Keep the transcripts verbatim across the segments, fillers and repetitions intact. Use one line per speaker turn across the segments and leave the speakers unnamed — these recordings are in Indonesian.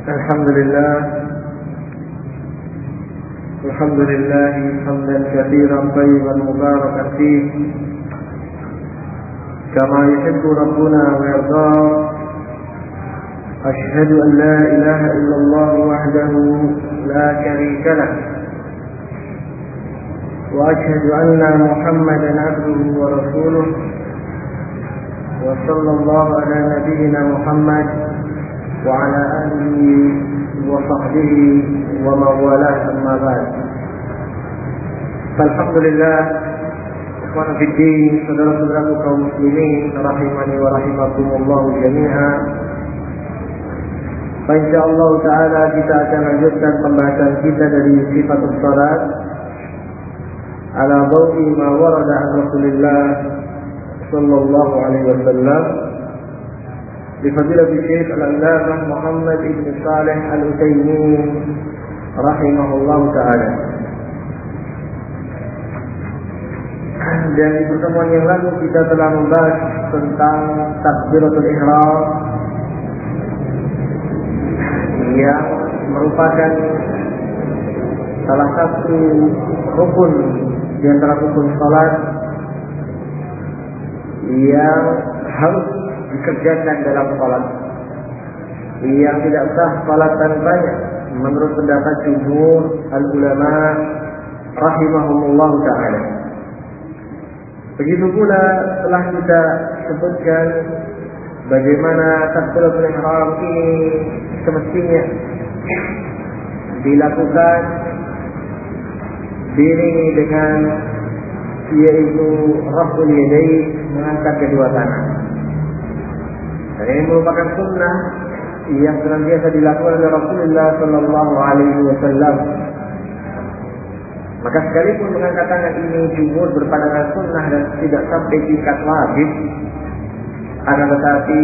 الحمد لله الحمد لله حمدا كثيرا طيبا مباركا فيه كما يحب ربنا ويرضاه. أشهد أن لا إله إلا الله وحده لا شريك له، وأشهد أن محمدا عبده ورسوله، وصلى الله على نبينا محمد وعلى آله وصحبه ومن والاه، أما بعد. Alhamdulillah, ikhwan fiddin, saudara-saudaraku kaum muslimin rahimani wa rahimakumullah jami'a. Insyaallah taala kita akan lanjutkan pembahasan kita dari sifatus salat ala dawi ma warada an Rasulillah sallallahu alaihi wasallam li fadilatul Syekh Al-Allamah Muhammad ibn Shalih Al-Utsaimin rahimahullah taala. Dan di pertemuan yang lalu kita telah membahas tentang takbiratul ihram yang merupakan salah satu rukun di antara rukun salat yang harus dikerjakan dalam salat, yang tidak sah salat tanpanya menurut pendapat jumhur al-ulama rahimahumullah ta'ala. Begitu pula telah kita sebutkan bagaimana takbiratul ihram ini semestinya dilakukan diiringi dengan yaitu raf'ul yadayn, mengangkat kedua tangan. Dan ini merupakan sunnah yang senantiasa dilakukan oleh Rasulullah sallallahu alaihi wasallam. Maka sekalipun mengangkat tangan ini jumhur berpandangan sunnah dan tidak sampai tingkat wajib, akan tetapi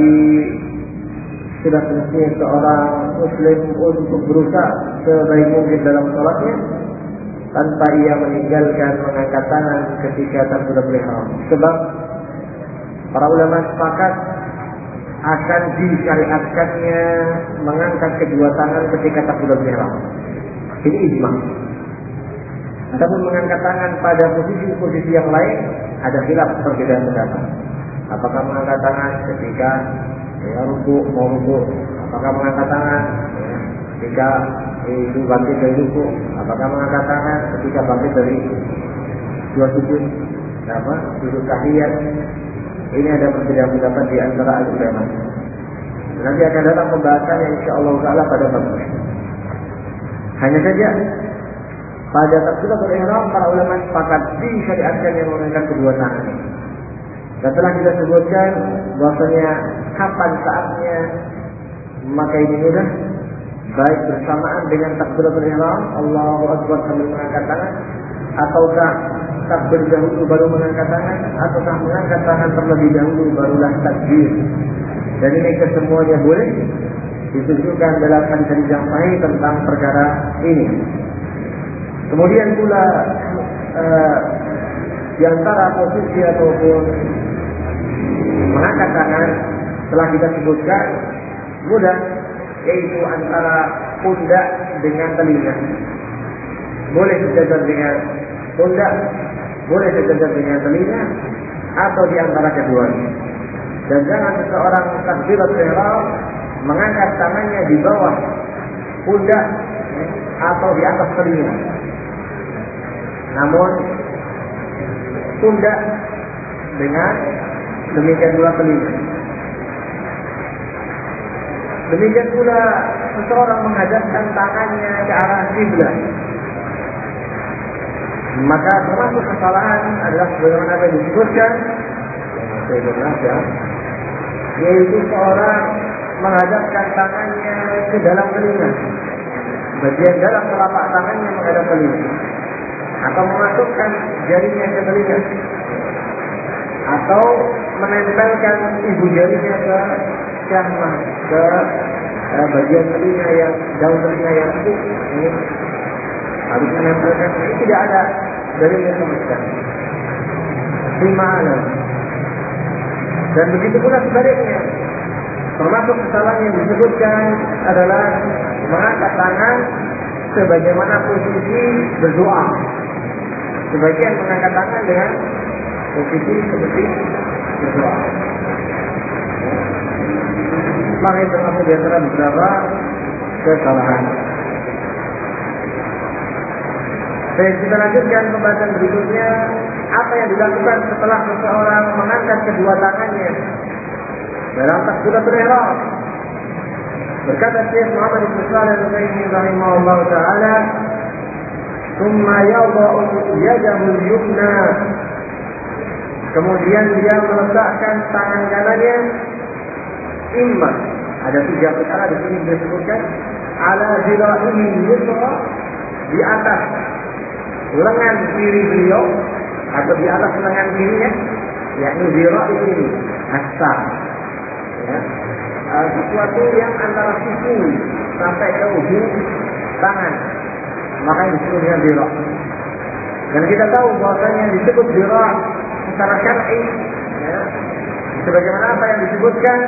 sudah semestinya seorang muslim untuk berusaha sebaik mungkin dalam sholatnya tanpa ia meninggalkan mengangkat tangan ketika takbiratul ihram. Sebab para ulama sepakat akan disyariatkannya mengangkat kedua tangan ketika takbiratul ihram. Ini ijma'. Adapun mengangkat tangan pada posisi-posisi yang lain ada khilaf, perbedaan pendapat. Apakah mengangkat tangan ketika ya, rukuk, mau rukuk? Apakah mengangkat tangan ya, ketika itu bangkit dari rukuk? Apakah mengangkat tangan ketika bangkit dari dua sujud? Apa? Sujud tahiyat. Ini ada perbedaan pendapat di antara ulama. Nanti akan datang pembahasan yang insyaallah taala pada bab ini. Hanya saja pada takbiratul ihram para ulama sepakat disyariatkan yang mengangkat kedua tangan. Dan telah kita sebutkan bahwasanya kapan saatnya, maka ini mudah, baik bersamaan dengan takbiratul ihram Allahu akbar sambil mengangkat tangan, ataukah takbir dahulu baru mengangkat tangan, ataukah mengangkat tangan terlebih dahulu barulah takbir. Dan ini kesemuanya boleh ditunjukkan dalam hadis-hadis yang sahih tentang perkara ini. Kemudian pula uh, di antara posisi ataupun mengangkat tangan telah kita sebutkan mudah, yaitu antara pundak dengan telinga. Boleh sejajar dengan pundak, boleh sejajar dengan telinga, atau di antara keduanya. Dan jangan seseorang takbiratul ihram mengangkat tangannya di bawah pundak atau di atas telinga. Namun pundak dengan demikian pula telinga. Demikian pula seseorang menghadapkan tangannya ke arah kiblat. Maka termasuk kesalahan adalah sebagaimana yang disebutkan, saya berbahasa, yaitu seorang menghadapkan tangannya ke dalam telinga, bagian dalam telapak tangannya menghadap telinga, atau memasukkan jarinya ke telinga, atau menempelkan ibu jarinya ke syahmah, ke eh, bagian telinga yang daun telinga yang empuk, ini harus menempelkan. Ini tidak ada dalilnya sama sekali. Di mana? Dan begitu pula sebaliknya, Termasuk kesalahan yang disebutkan adalah mengangkat tangan sebagaimana posisi berdoa. Sebagian mengangkat tangan dengan posisi seperti berdoa. Maka itu termasuk di antara beberapa kesalahan. Baik, kita lanjutkan pembahasan berikutnya. Apa yang dilakukan setelah seseorang mengangkat kedua tangannya dalam takbiratul ihram? Berkata Syekh Muhammad bin Shalih Al-Utsaimin rahimahullah taala, "Tsumma yadha'u yadahu al-yumna." Kemudian dia meletakkan tangan kanannya, imma, ada tiga perkara di sini disebutkan, ala zira'ihi yusra, di atas lengan kiri beliau atau di atas lengan kirinya, yakni zira'i ini hasta, ya, uh, sesuatu yang antara siku sampai ke ujung tangan, makanya disebut dengan zira'. Dan kita tahu bahwasanya disebut zira' secara syar'i, ya, sebagaimana apa yang disebutkan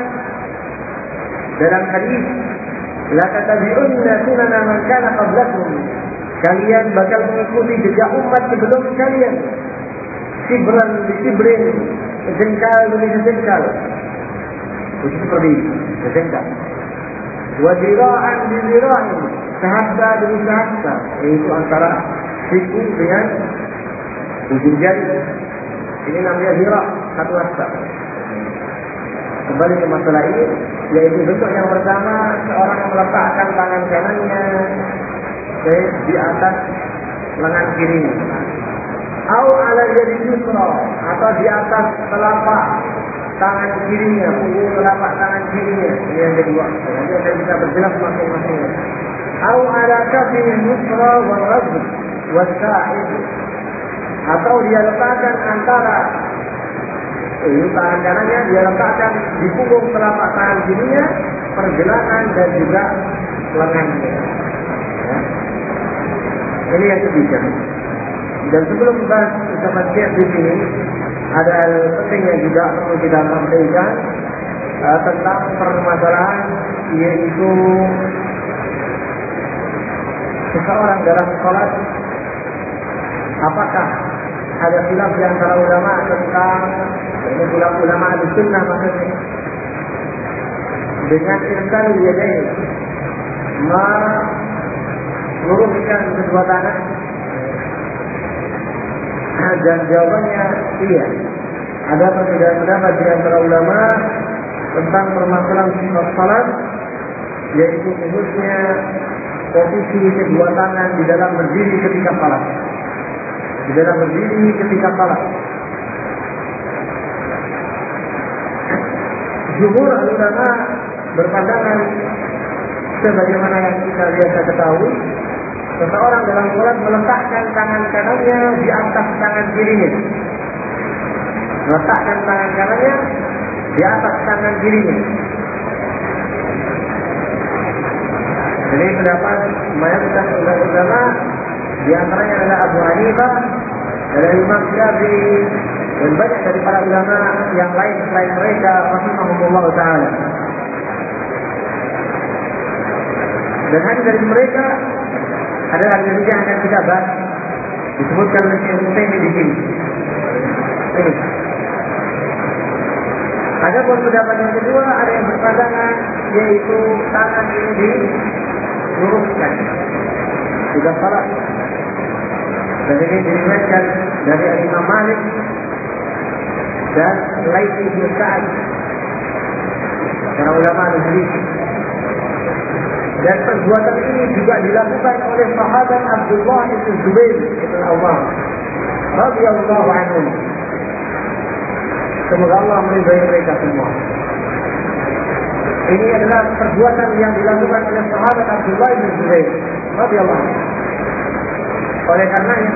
dalam hadis, la tatabi'unna sunana man kana qablakum, kalian bakal mengikuti jejak umat sebelum kalian, sibran di sibrin, jengkal demi jengkal, seperti jengkal, wa zira'an bi zira'in, sahasta demi sahasta, yaitu antara siku dengan ujung jari. Ini namanya zira', satu hasta. Kembali ke masalah ini, yaitu bentuk yang pertama, seorang meletakkan tangan kanannya di atas lengan kirinya, au ala yadi yusra, atau di atas telapak tangan kirinya, punggung telapak tangan kirinya. Ini yang kedua. Nanti akan kita berjelas masing-masingnya. Au ala kafi yusra wal ghadb wal sa'id, atau dia letakkan antara ini tangan kanannya, dia letakkan di punggung telapak tangan kirinya, pergelangan dan juga lengannya. Ya. Ini yang ketiga. Dan sebelum bahas ucapan Syekh di sini, ada hal penting yang juga perlu kita sampaikan uh, tentang permasalahan, yaitu seseorang dalam sholat, apakah ada khilaf di antara ulama tentang, ini ulama al-sunnah maksudnya, dengan irsal yadain, meluruskan kedua tangan. Dan jawabannya iya. Ada perbedaan pendapat di antara ulama tentang permasalahan sifat salat, yaitu khususnya posisi kedua tangan di dalam berdiri ketika salat. Di dalam berdiri ketika salat. Jumhur ulama berpandangan sebagaimana yang kita biasa ketahui, seseorang dalam salat meletakkan tangan kanannya di atas tangan kirinya. Meletakkan tangan kanannya di atas tangan kirinya. Jadi pendapat mayoritas ulama, di antaranya adalah Abu Hanifah, ada Imam Syafi'i, dan banyak dari para ulama yang lain selain mereka, rahimahumullah taala. Dan hanya dari mereka adalah yang akan kita bahas, disebutkan oleh Syekh Utsaimin di sini. Ini. Ada pun pendapat yang kedua, ada yang berpandangan, yaitu tangan ini diluruskan jika salat. Dan ini diriwayatkan dari Imam Malik dan Laits bin Sa'ad, para ulama hadis. Dan perbuatan ini juga dilakukan oleh sahabat Abdullah bin Zubair bin Awwam radhiyallahu anhu. Semoga Allah meridai mereka semua. Ini adalah perbuatan yang dilakukan oleh sahabat Abdullah bin Zubair radhiyallahu anhu. Oleh karenanya,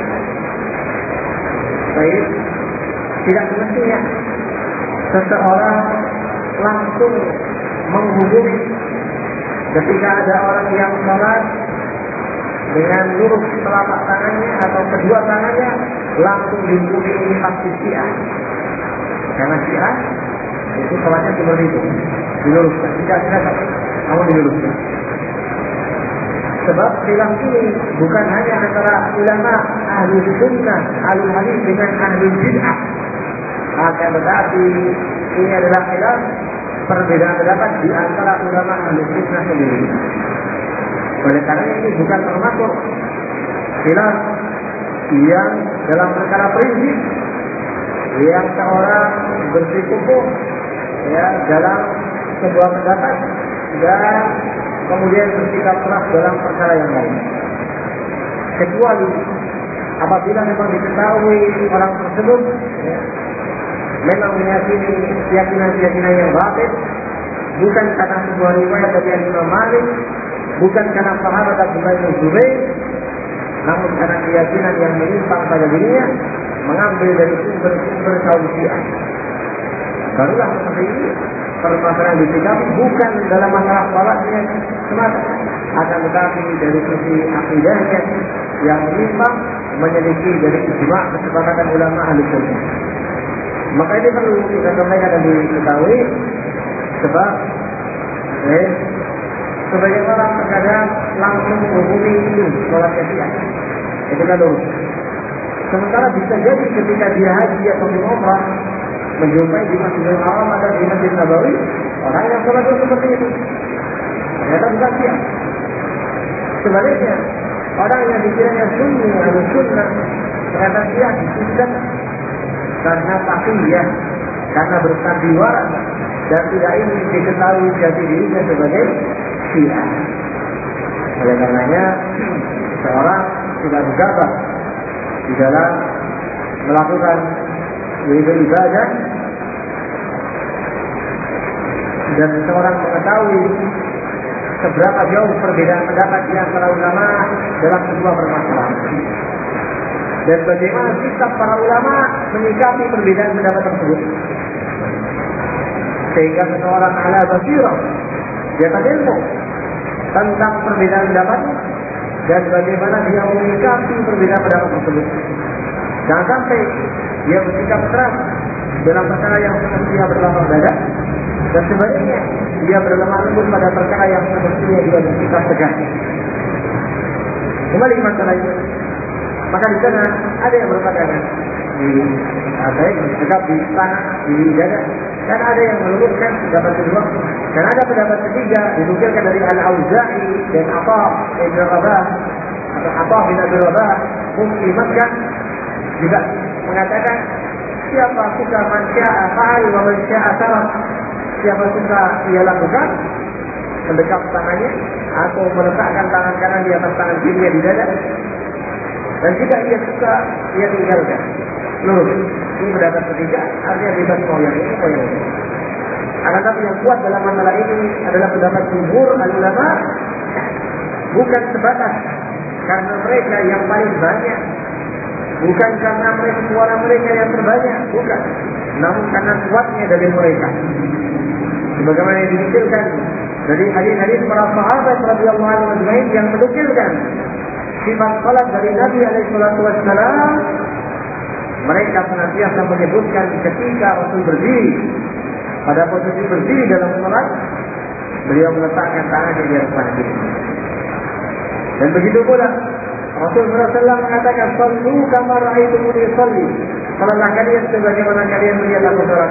baik, tidak semestinya seseorang langsung menghubungi ketika ada orang yang sholat dengan lurus telapak tangannya atau kedua tangannya, langsung dihukumi ini pasti Syiah. Karena Syiah Itu sholatnya seperti itu, diluruskan, tidak tidak, namun diluruskan. Sebab khilaf ini bukan hanya antara ulama ahli sunnah, ahli hadis dengan ahli bid'ah, akan tetapi ini adalah khilaf perbedaan pendapat di antara ulama ahli sunnah sendiri. Oleh karena ini bukan termasuk khilaf yang dalam perkara prinsip yang seorang bersikukuh ya dalam sebuah pendapat dan kemudian bersikap keras dalam perkara yang lain. Kecuali apabila memang diketahui orang tersebut ya, memang meyakini keyakinan-keyakinan yang batil, bukan karena sebuah riwayat dari Imam Malik, bukan karena sahabat Abdullah bin Zubair, namun karena keyakinan yang menyimpang pada dirinya, mengambil dari sumber-sumber kaum Syiah. Barulah seperti ini permasalahan disikapi bukan dalam masalah salatnya semata, akan tetapi dari sisi akidahnya yang menyimpang, menyelisih dari ijma' kesepakatan ulama ahli sunnah. Maka ini perlu kita sampaikan dan diketahui, sebab eh, sebagian orang terkadang langsung menghubungi itu sholatnya Syiah, itu kan lurus. Sementara bisa jadi ketika dia haji atau di umrah menjumpai di Masjidil Haram atau di Masjid Nabawi orang yang sholat seperti itu, ternyata bukan Syiah. Sebaliknya orang yang dikiranya sunni atau sunnah ternyata Syiah disebutkan karena takiyah, karena bersandiwara dan tidak ingin diketahui jati dirinya sebagai Syiah. Oleh karenanya seorang tidak bergabar di dalam melakukan ibadah dan seorang mengetahui seberapa jauh perbedaan pendapat di antara ulama dalam sebuah permasalahan dan bagaimana sikap para ulama menyikapi perbedaan pendapat tersebut, sehingga seseorang ala basirah di atas ilmu tentang perbedaan pendapat dan bagaimana dia menyikapi perbedaan pendapat tersebut. Jangan sampai dia bersikap keras dalam perkara yang semestinya berlapang dada, dan sebaliknya dia berlemah lembut pada perkara yang semestinya dia bersikap tegas. Kembali masalah ini, maka di sana ada yang berpandangan di baik bersikap di tanah, di dada, dan ada yang meluruskan pendapat kedua, dan ada pendapat ketiga dinukilkan dari Al-Auza'i dan Atha bin Rabah atau Atha bin Abi Rabah mufti Makkah juga mengatakan siapa suka man syaa fa'al wa man syaa taraf, siapa suka ia lakukan mendekap tangannya atau meletakkan tangan kanan di atas tangan kirinya di dada, dan jika ia suka ia tinggalkan. Lurus. Ini pendapat ketiga, artinya bebas mau yang ini mau yang ini. Akan tetapi yang kuat dalam masalah ini adalah pendapat jumhur ulama, bukan sebatas karena mereka yang paling banyak, bukan karena mereka suara mereka yang terbanyak, bukan, namun karena kuatnya dari mereka. Sebagaimana yang dinukilkan dari hadis-hadis para sahabat radhiyallahu anhum ajma'in yang menukilkan sifat salat dari Nabi alaihi salatu wassalam, mereka senantiasa menyebutkan ketika Rasul berdiri, pada posisi berdiri dalam salat, beliau meletakkan tangannya di atas tangan kiri. Dan begitu pula Rasul sallallahu alaihi wasallam mengatakan, "Shallu kama ra'aitumuni shalli." Salatlah kalian sebagaimana kalian melihat aku salat.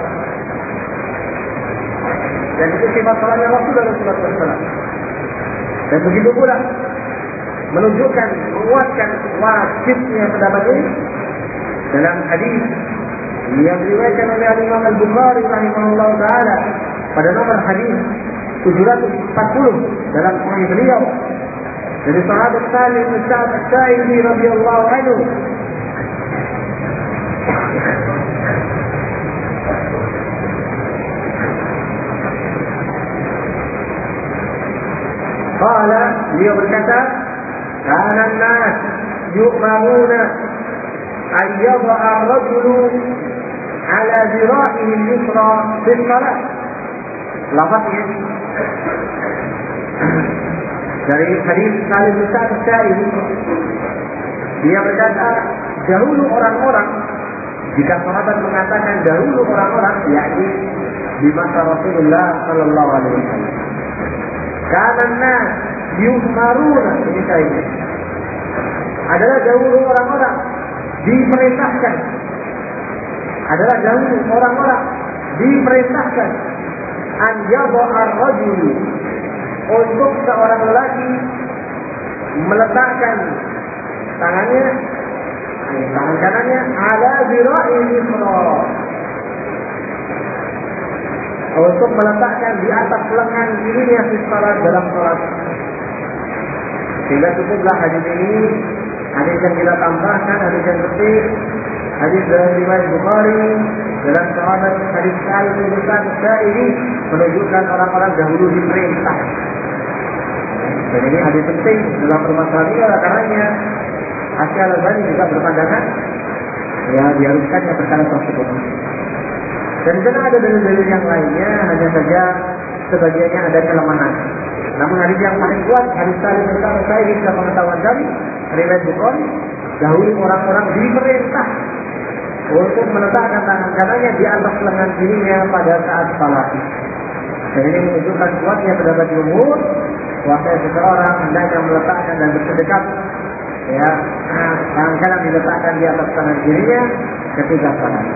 Dan itu sifat salatnya Rasul sallallahu alaihi wasallam. Dan begitu pula menunjukkan, menguatkan wajibnya pendapat ini dalam hadis yang diriwayatkan oleh Imam Al-Bukhari rahimahullah taala pada nomor hadis tujuh ratus empat puluh dalam sahih beliau dari sahabat Salim bin Sa'ad As-Sa'idi radhiyallahu anhu, qala, beliau berkata, kana an-nas yu'maruna an yadha'a ar-rajulu ala dhira'ihi al-yusra fi as-salat. Lafaznya dari hadis Salim bin Sa'ad As-Sa'idi, dia berkata, dahulu orang-orang, jika sahabat mengatakan dahulu orang-orang, yakni di masa Rasulullah Sallallahu Alaihi Wasallam. Karena yuhmaruna, ini saya adalah dahulu orang-orang diperintahkan, adalah dahulu orang-orang diperintahkan an yadha'a ar-rajul, untuk seorang lelaki meletakkan tangannya, tangan kanannya ala zira'il yusra, untuk meletakkan di atas lengan kirinya di salat, dalam salat. Sehingga cukuplah hadis ini, hadis yang kita tambahkan, hadis yang ketiga, hadis dari riwayat Bukhari dalam sahabat hadis Sa'id bin Sa'id menunjukkan orang-orang dahulu diperintah. Dan ini hadis penting dalam permasalahan ini, oleh karenanya Asy Al-Albani juga berpandangan ya diharuskannya perkara tersebut. Dan karena ada dalil-dalil yang lainnya, hanya saja sebagiannya ada kelemahan. Namun hadis yang paling kuat, hadis Sa'id bin Sa'id sudah pengetahuan kami, riwayat Bukhari, dahulu orang-orang diperintah untuk meletakkan tangan kanannya di atas lengan kirinya pada saat salat. Dan ini menunjukkan kuatnya pendapat jumhur bahwa seseorang hendaknya meletakkan dan bersedekap, ya, tangan kanan diletakkan di atas tangan kirinya ketika salat.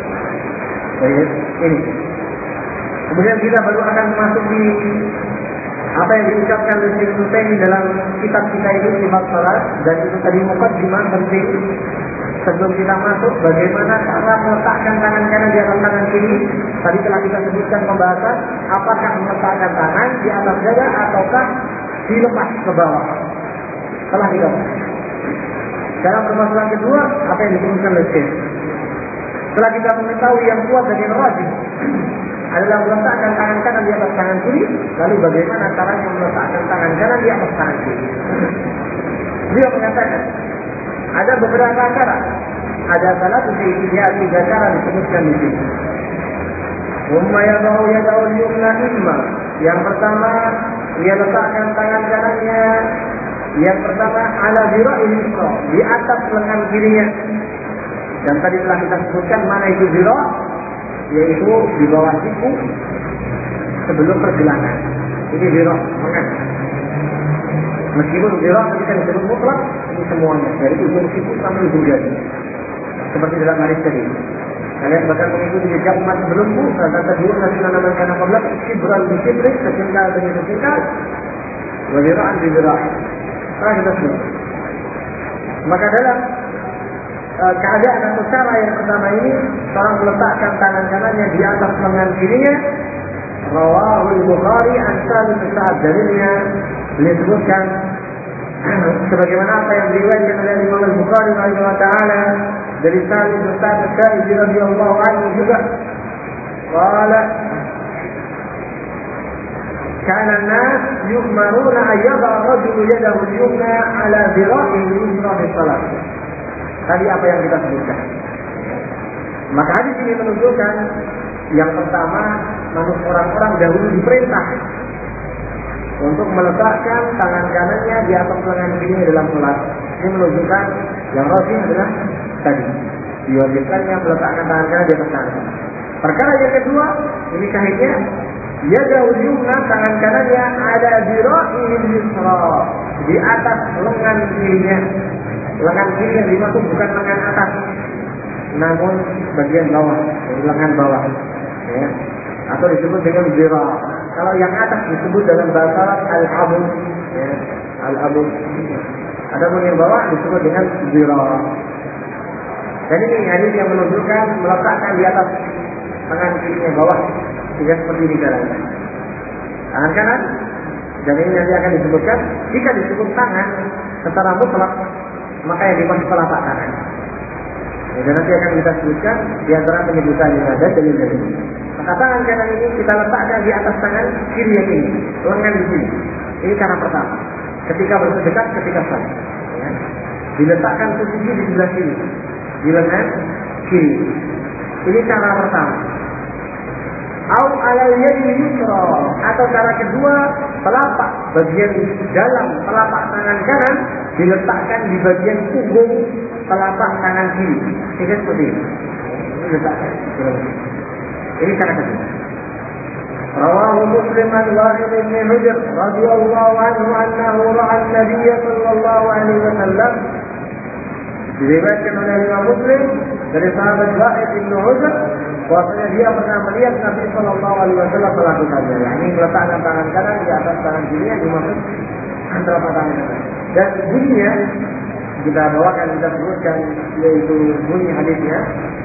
Jadi ini. Kemudian kita baru akan masuk di apa yang diucapkan oleh Syekh Utsaimin dalam kitab kita ini sifat salat, dan itu tadi mukadimah penting. Sebelum kita masuk bagaimana cara meletakkan tangan kanan di atas tangan kiri, tadi telah kita sebutkan pembahasan apakah meletakkan tangan di atas dada ataukah dilepas ke bawah. Telah kita bahas. Dalam permasalahan kedua, apa yang disebutkan oleh Syekh, setelah kita mengetahui yang kuat dan yang rajin adalah meletakkan tangan kanan di atas tangan kiri, lalu bagaimana caranya meletakkan tangan kanan di atas tangan kiri? Dia mengatakan ada beberapa cara, ada salah satu tiga cara disebutkan di sini. Umma yadahu yadahu yumna imma. Yang pertama, ia letakkan tangan kanannya, yang pertama ala zira'il yusra, di atas lengan kirinya. Dan tadi telah kita sebutkan mana itu zira', yaitu di bawah siku sebelum pergelangan. Ini zira' lengan. Meskipun zira' ketika disebut mutlak, ini semuanya dari ujung siku sampai ujung jari. Seperti dalam hadis tadi. Kalian bahkan mengikuti jejak umat sebelumku, dan kedua nasi nanaman karena qabla kibran bi kibrin, setingkal demi setingkal, wa zira'an bi zira'. Nah, kita sebut. Maka dalam uh, keadaan atau cara yang pertama ini, seorang meletakkan tangan kanannya di atas lengan kirinya. Rawahul Bukhari an Salim bin Sa'ad, dalilnya beliau sebutkan sebagaimana apa yang diriwayatkan oleh Imam Al-Bukhari rahimahullah taala dari Salim bin Sa'ad radhiyallahu anhu juga. Qala kana an-nas yu'maruna an yad'a ar-rajulu yadahu al-yumna 'ala dhira'ihi al-yusra fi shalah. Tadi apa yang kita sebutkan. Maka hadis ini menunjukkan yang pertama, manusia orang-orang dahulu diperintah untuk meletakkan tangan kanannya di atas lengan kirinya dalam salat. Ini menunjukkan yang rajih adalah tadi diwajibkannya meletakkan tangan kanan di atas tangan. Perkara yang kedua, ini kahitnya, yadahu yumna, tangan kanannya ada zira'il yusra, di atas lengan kirinya. Lengan kiri yang dimaksud bukan lengan atas, namun bagian bawah, lengan bawah, ya. Atau disebut dengan zira'. Kalau yang atas disebut dalam bahasa al-abud, ya, al-abud. Adapun yang bawah disebut dengan zira'. Dan ini hadis yang menunjukkan meletakkan di atas tangan kirinya bawah, tidak seperti ini caranya. Tangan kanan, dan ini nanti akan disebutkan jika disebut tangan secara mutlak, maka yang dimaksud telapak tangan. Ya, dan nanti akan kita sebutkan di antara penyebutan yang ada dalil-dalil. Maka tangan kanan ini kita letakkan di atas tangan kiri yang ini, lengan di sini. Ini cara pertama. Ketika bersedekap, ketika salat, ya, diletakkan posisi di sebelah sini, di lengan kiri. Ini cara pertama. Au alal yadi yusra, atau cara kedua, telapak bagian dalam telapak tangan kanan diletakkan di bagian punggung telapak tangan kiri. Ini seperti ini. Ini letakkan. Ini cara kedua. Rawahu Muslim an Wa'il bin Hujr radhiyallahu anhu annahu ra'a an-nabiy sallallahu alaihi wasallam. Diriwayatkan oleh Imam Muslim dari sahabat Wa'il bin Hujr bahwasanya dia pernah melihat Nabi sallallahu alaihi wasallam melakukannya, yakni meletakkan tangan kanan di atas tangan kiri yang dimaksud antara tangan kanan. Dan bunyinya kita bawakan, kita sebutkan, yaitu bunyi hadisnya,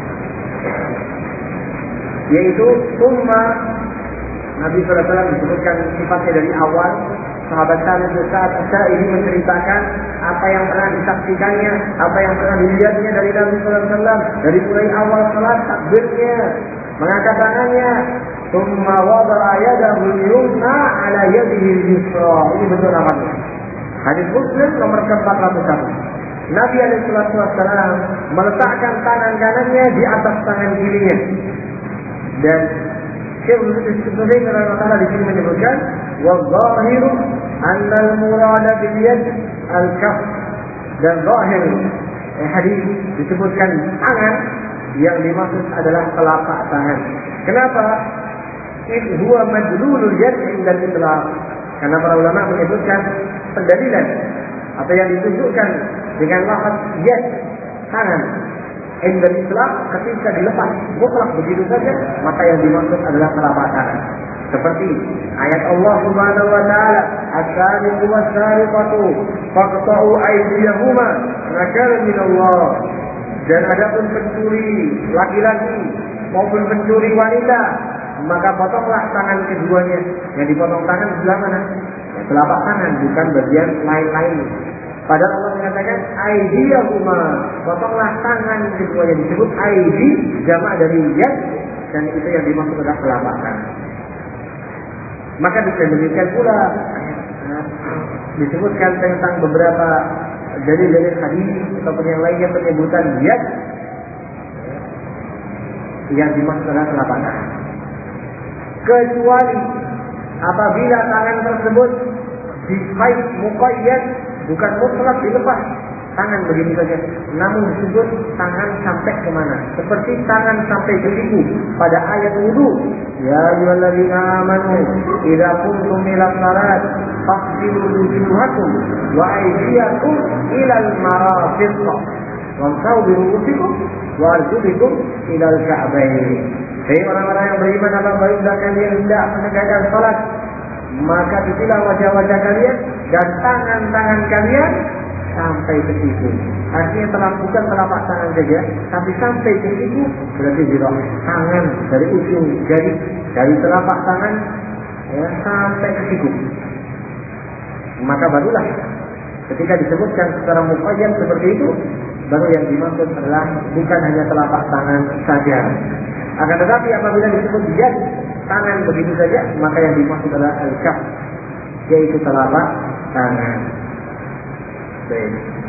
yaitu summa. Nabi sallallahu alaihi wasallam disebutkan sifatnya dari awal. Sahabat Salim bin Sa'ad As-Sa'idi menceritakan apa yang pernah disaksikannya, apa yang pernah dilihatnya dari Nabi sallallahu alaihi wasallam dari mulai awal salat, takbirnya, mengangkat tangannya, summa wada'a yadahu al-yumna 'ala yadihi al-yusra. Ini betul namanya. Hadis Muslim nomor keempat ratus satu. Nabi alaihi wasallam meletakkan tangan kanannya di atas tangan kirinya. Dan Syekh Al-Islam Al-Ta'ala di sini menyebutkan wal-zahiru anna al-murada bil yad al-kaf. Dan zahir eh, hadis disebutkan tangan, yang dimaksud adalah telapak tangan. Kenapa? Id huwa madlulul yad inda al-itlaq. Karena para ulama menyebutkan pendalilan atau yang ditunjukkan dengan lafaz yad, tangan, inda al-itlaq, ketika dilepas mutlak begitu saja, maka yang dimaksud adalah telapak tangan. Seperti ayat Allah Subhanahu wa taala, "As-sariqu was-sariqatu faqta'u aydiyahuma nakalan min Allah." Dan adapun pencuri laki-laki maupun pencuri wanita, maka potonglah tangan keduanya. Yang dipotong tangan sebelah mana? Ya, telapak tangan, bukan bagian lain-lain. Padahal Allah mengatakan aydiyahuma, potonglah tangan keduanya. Disebut aydi, jamak dari yad, dan itu yang dimaksud adalah telapak tangan. Maka bisa demikian pula disebutkan tentang beberapa dalil-dalil hadis ataupun yang lainnya penyebutan yad, yang dimaksud adalah telapak tangan. Kecuali apabila tangan tersebut diqaid muqayyad, bukan mutlak dilepas tangan begitu saja, namun disebut tangan sampai kemana? Seperti tangan sampai ke siku pada ayat wudu. Ya ayyuhalladzina amanu idza qumtum ila shalat faghsilu wujuhakum wa aydiyakum ila al-marafiq wamsahu bi ru'usikum wa arjulikum ila al-ka'bayn. Hei orang-orang yang beriman, apabila baik kalian hendak menegakkan salat, maka cucilah wajah-wajah kalian dan tangan-tangan kalian sampai ke siku. Artinya telah bukan telapak tangan saja, tapi sampai ke siku, berarti zirah, tangan dari ujung jari, dari telapak tangan ya, sampai ke siku. Maka barulah ketika disebutkan secara muqayyad seperti itu, baru yang dimaksud adalah bukan hanya telapak tangan saja. Akan tetapi apabila disebut yad, tangan begitu saja, maka yang dimaksud adalah al-kaf, yaitu telapak tangan. Baik.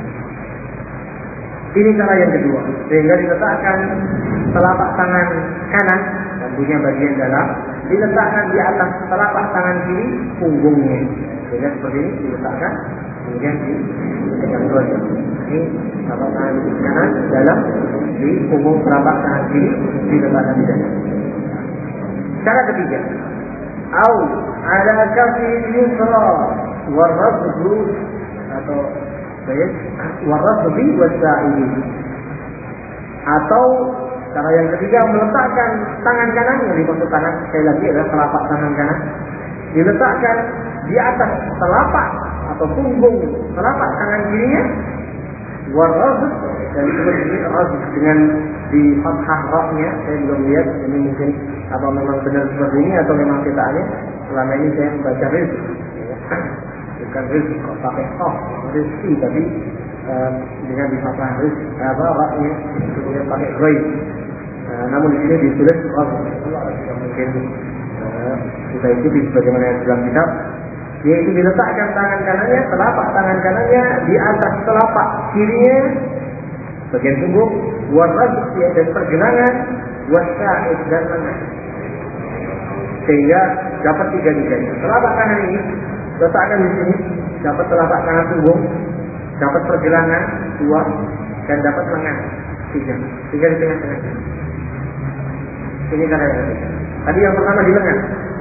Ini cara yang kedua, sehingga diletakkan telapak tangan kanan, tentunya bagian dalam, diletakkan di atas telapak tangan kiri, punggungnya. Sehingga seperti ini diletakkan, kemudian di yang kedua ini telapak tangan kanan dalam, di punggung telapak tangan kiri diletakkan di dalam. Cara ketiga, au ala kafi yusra warradhu, atau baik warradhi wasa'ili, atau cara yang ketiga meletakkan tangan kanan, yang dimaksud tangan sekali lagi adalah telapak tangan kanan, diletakkan di atas telapak atau punggung telapak tangan kirinya, warradh, dan disebut radh dengan di fathah ra-nya. Saya belum lihat ini mungkin apa memang benar seperti ini atau memang cetakannya. Selama ini saya membaca rizq, bukan rizq pakai qaf, rizqi, tapi uh, dengan di fathah rizq apa ra-nya kemudian pakai ghaib. Uh, namun di sini ditulis radh. Allah mungkin uh, kita ikuti sebagaimana yang dalam kitab, yaitu diletakkan tangan kanannya, telapak tangan kanannya di atas telapak kirinya, bagian punggung, warradh dan pergelangan, wasa'id dan lengan, sehingga dapat tiga-tiganya. Telapak tangan ini letakkan di sini, dapat telapak tangan punggung, dapat pergelangan dua, dan dapat lengan tiga, tiga di tengah-tengah. Ini cara yang ketiga. Tadi yang pertama di lengan,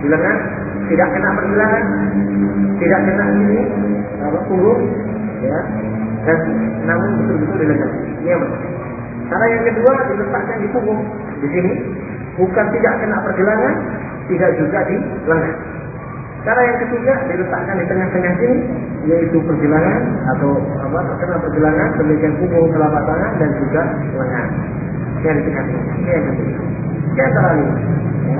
di lengan, tidak kena pergelangan, tidak kena ini apa punggung, ya, dan namun betul-betul di lengan. Ini apa? Cara yang kedua diletakkan di punggung, di sini, bukan tidak kena pergelangan, tidak juga di lengan. Cara yang ketiga diletakkan di tengah-tengah sini, yaitu pergelangan atau apa terkena pergelangan, demikian punggung telapak tangan dan juga lengan. Yang di tengah sini. Ini yang ketiga. Di antara ini, ya.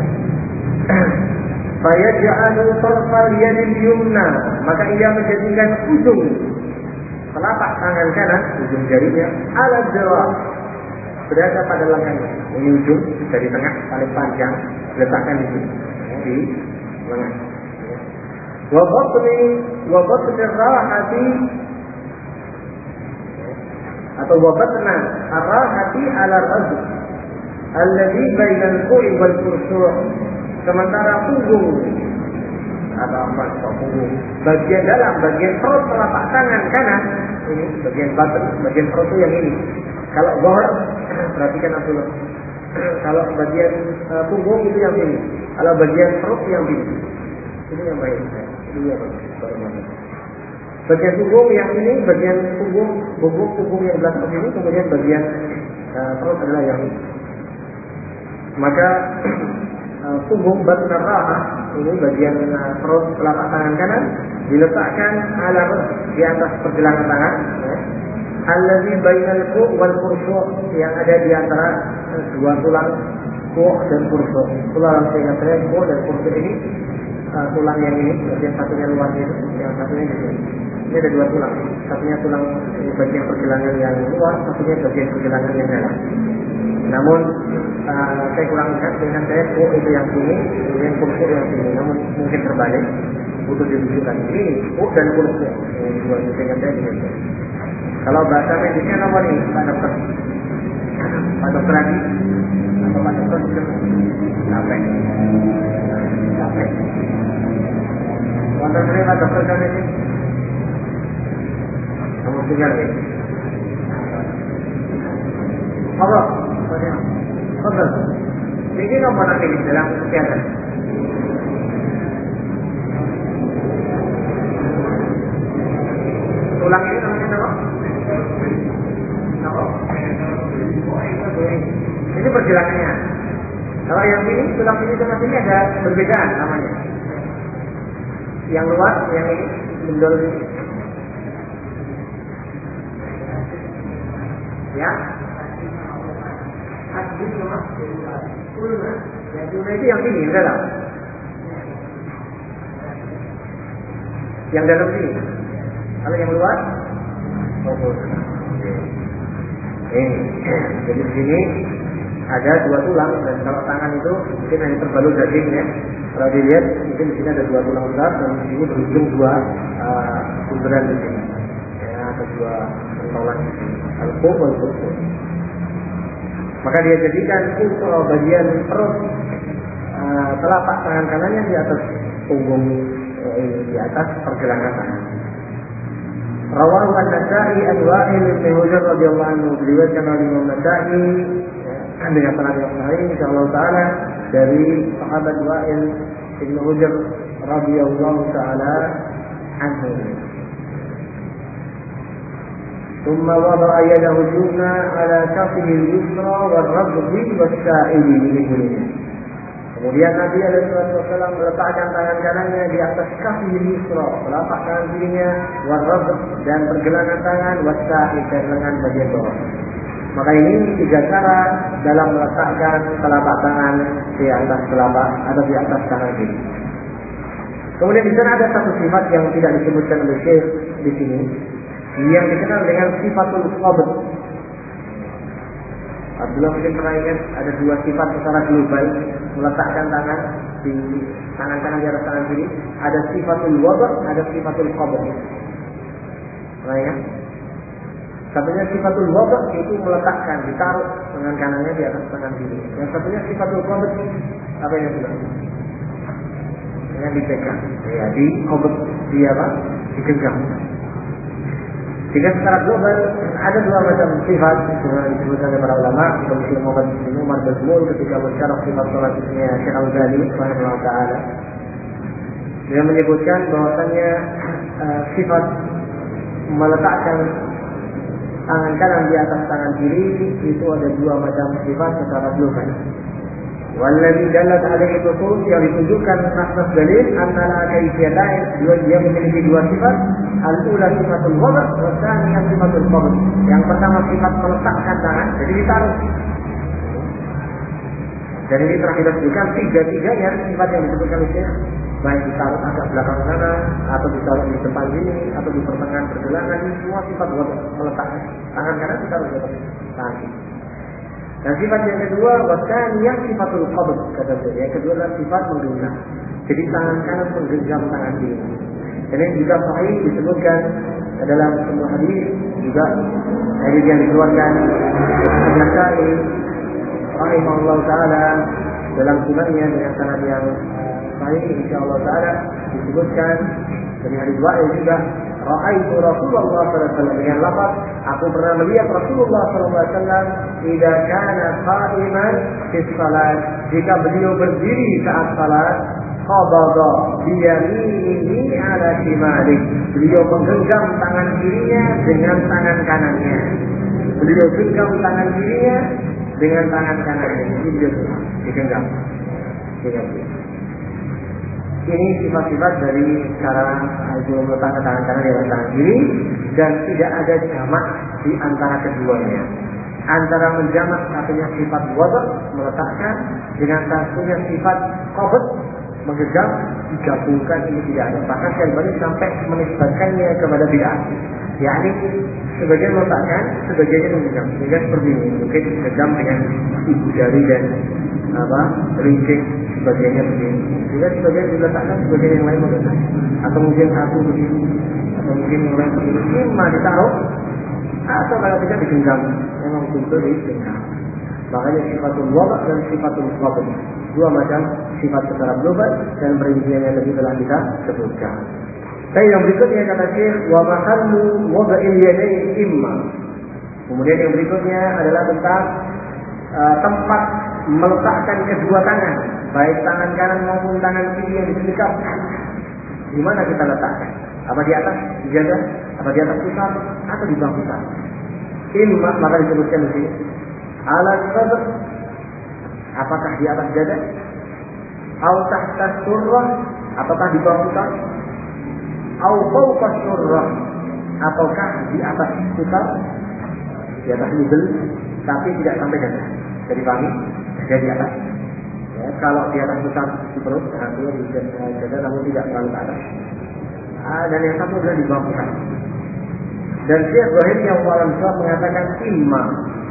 Fayaj'alu tarfal yadil yumna, maka ia menjadikan ujung telapak tangan kanan, ujung jarinya ala jawab berada pada lengannya. Ini ujung dari tengah paling panjang, letakkan di sini, di lengan. Wa batni wa batni rahati atau wa batna ar-rahati ala ar-rajul alladhi baina al-qi' wal kursu'. Sementara punggung atau apa punggung bagian dalam bagian perut telapak tangan kanan ini bagian batu bagian perut itu yang ini. Kalau bawah perhatikan aku loh. Kalau bagian uh, punggung itu yang ini. Kalau bagian perut yang ini. Ini yang baik. Ini yang baik. Bagian punggung yang ini bagian punggung punggung punggung yang belakang ini kemudian bagian uh, perut adalah yang ini. Maka Uh, punggung batna rahah ini bagian uh, perut telapak tangan kanan diletakkan ala di atas pergelangan tangan, ya. Allazi bainal ku' wal kursu' yang ada di antara uh, dua tulang ku' dan kursu'. Tulang sehingga saya ku' dan kursu' ini uh, tulang yang ini, bagian satunya luar itu, yang satunya di sini. Ini ada dua tulang, satunya tulang bagian pergelangan yang luar, satunya bagian pergelangan yang dalam. Namun uh, saya kurang ingat dengan saya ku itu yang sini, kemudian kursu yang sini. Namun mungkin terbalik, butuh ditunjukkan ini ku dan kursu. Ini dua dengan saya dengan saya. Kalau bahasa medisnya apa nih, Pak Dokter? Pak Dokter lagi atau Pak Dokter sudah capek? Capek. Wonten mriki Pak Dokter kami ini. Kamu tinggal nih. Apa? Betul. Ini nomor nanti di dalam kesehatan. Tulang ini namanya apa? Apa? Ini pergelangannya. Kalau yang ini, tulang ini sama sini ada perbedaan namanya. Yang luar, yang ini, mendol ini. Ya. Asli sama ulna. Yang ulna itu yang ini, yang dalam. Yang dalam ini. Kalau yang luar, oh, ini. Jadi di sini ada dua tulang dan kalau tangan itu mungkin hanya terbalut daging ya. Kalau dilihat mungkin di sini ada dua tulang besar dan di sini berujung dua uh, bunderan di sini. Ya, ada dua pentolan di sini. Al-Qub wal-Qub. Maka dia jadikan uh, bagian perut uh, telapak tangan kanannya di atas punggung uh, di atas pergelangan tangan. Rawahu an-Nasa'i an Wa'il bin Hujr radhiyallahu anhu, diriwayatkan oleh Imam Nasa'i dengan sanad yang sahih insyaallah taala dari sahabat Wa'il bin Hujr radhiyallahu taala anhu. ثم وضع يده اليمنى على كفه اليسرى والركب والساعد لرجله. Kemudian Nabi alaihi wasallam meletakkan tangan kanannya di atas kaki yusra, telapak tangan kirinya, warrab dan pergelangan tangan, wasa'id dan lengan bagian bawah. Maka ini tiga cara dalam meletakkan telapak tangan di atas telapak atau di atas tangan kiri. Kemudian di sana ada satu sifat yang tidak disebutkan oleh Syekh di sini, yang dikenal dengan sifatul qabd. Abdullah mungkin pernah ingat ada dua sifat secara global meletakkan tangan di tangan kanan di atas tangan kiri. Ada sifatul wad', ada sifatul qabd. Pernah ingat? Satunya sifatul wad' itu meletakkan, ditaruh tangan kanannya di atas tangan kiri. Yang satunya sifatul qabd, apa yang bilang? Yang dipegang, ya di qabd, di apa? Digenggam. Jika secara global ada dua macam sifat yang disebutkan oleh para ulama, seperti Muhammad bin Umar bin Mul ketika mensyarah sifat salat ismiyah Syekh Al-Ghazali rahimahullah taala. Dia menyebutkan bahwasannya uh, sifat meletakkan tangan kanan di atas tangan kiri itu ada dua macam sifat secara global. Walladzi dallat alaihi nusus yang ditunjukkan nas-nas dalil antara kaifiyatain dua dia memiliki dua sifat. Al-ula sifatul qabd wa tsaniyah sifatul qabd. Yang pertama sifat meletakkan tangan, jadi ditaruh. Dan ini telah kita sebutkan tiga-tiganya sifat yang disebutkan di sini, baik ditaruh agak belakang sana, atau ditaruh di depan sini, atau di pertengahan pergelangan, ini semua sifat meletakkan. Tangan kanan ditaruh di atas tangan kiri. Dan sifat yang kedua, wasaniyah sifatul qabd, kata beliau. Yang kedua adalah sifat menggenggam. Jadi tangan kanan menggenggam tangan kiri. Dan ini juga sahih disebutkan dalam sebuah hadis juga hadis yang dikeluarkan An-Nasa'i rahimahullah taala dalam sunannya dengan sanad yang sahih insyaallah taala disebutkan dari hadis Wa'il juga ra'aitu Rasulullah sallallahu alaihi wasallam dengan lafaz aku pernah melihat Rasulullah sallallahu alaihi wasallam idza kana qa'iman fi shalat jika beliau berdiri saat salat qabada bi yaminihi ala shimali beliau menggenggam tangan kirinya dengan tangan kanannya beliau genggam tangan kirinya dengan tangan kanannya ini beliau digenggam ini sifat-sifat dari cara beliau meletakkan tangan kanan dan tangan kiri dan tidak ada jamak di antara keduanya. Antara menjamak satunya sifat wada' meletakkan dengan satunya sifat qabd menggenggam digabungkan ini tidak ada. Bahkan Syalbani sampai menisbatkannya kepada bid'ah. yakni sebagian meletakkan, sebagiannya menggenggam. Sehingga seperti ini, mungkin genggam dengan ibu jari dan apa ringkih, sebagiannya begini. Sehingga sebagian diletakkan, sebagian yang lain menggenggam. Atau mungkin satu begini, atau mungkin yang lain begini. Cuma ditaruh, atau kalau tidak digenggam, memang betul digenggam. Makanya sifatul wada' dan sifatul qabd, dua macam sifat secara global dan perinciannya tadi telah kita sebutkan. Tapi yang berikutnya kata Syekh wa mahallu wada'il yadayn imma. Kemudian yang berikutnya adalah tentang uh, tempat meletakkan kedua tangan, baik tangan kanan maupun tangan kiri yang diselikap. Di mana kita letakkan? Apa di atas dada, apa di atas pusar, atau di bawah pusar? Imma maka disebutkan di sini. Alat sadr, apakah di atas dada? Atau tahta surrah, apakah di bawah pusar? Atau fawqa surrah, ataukah di atas pusar? Di atas nudel, tapi tidak sampai dada. Jadi pahami, dada di atas. Ya, kalau di atas pusar di perut, artinya di dada namun tidak terlalu ke atas. Ah, dan yang satu adalah di bawah pusar. Dan Syekh Ibrahim yang walam suah mengatakan imma.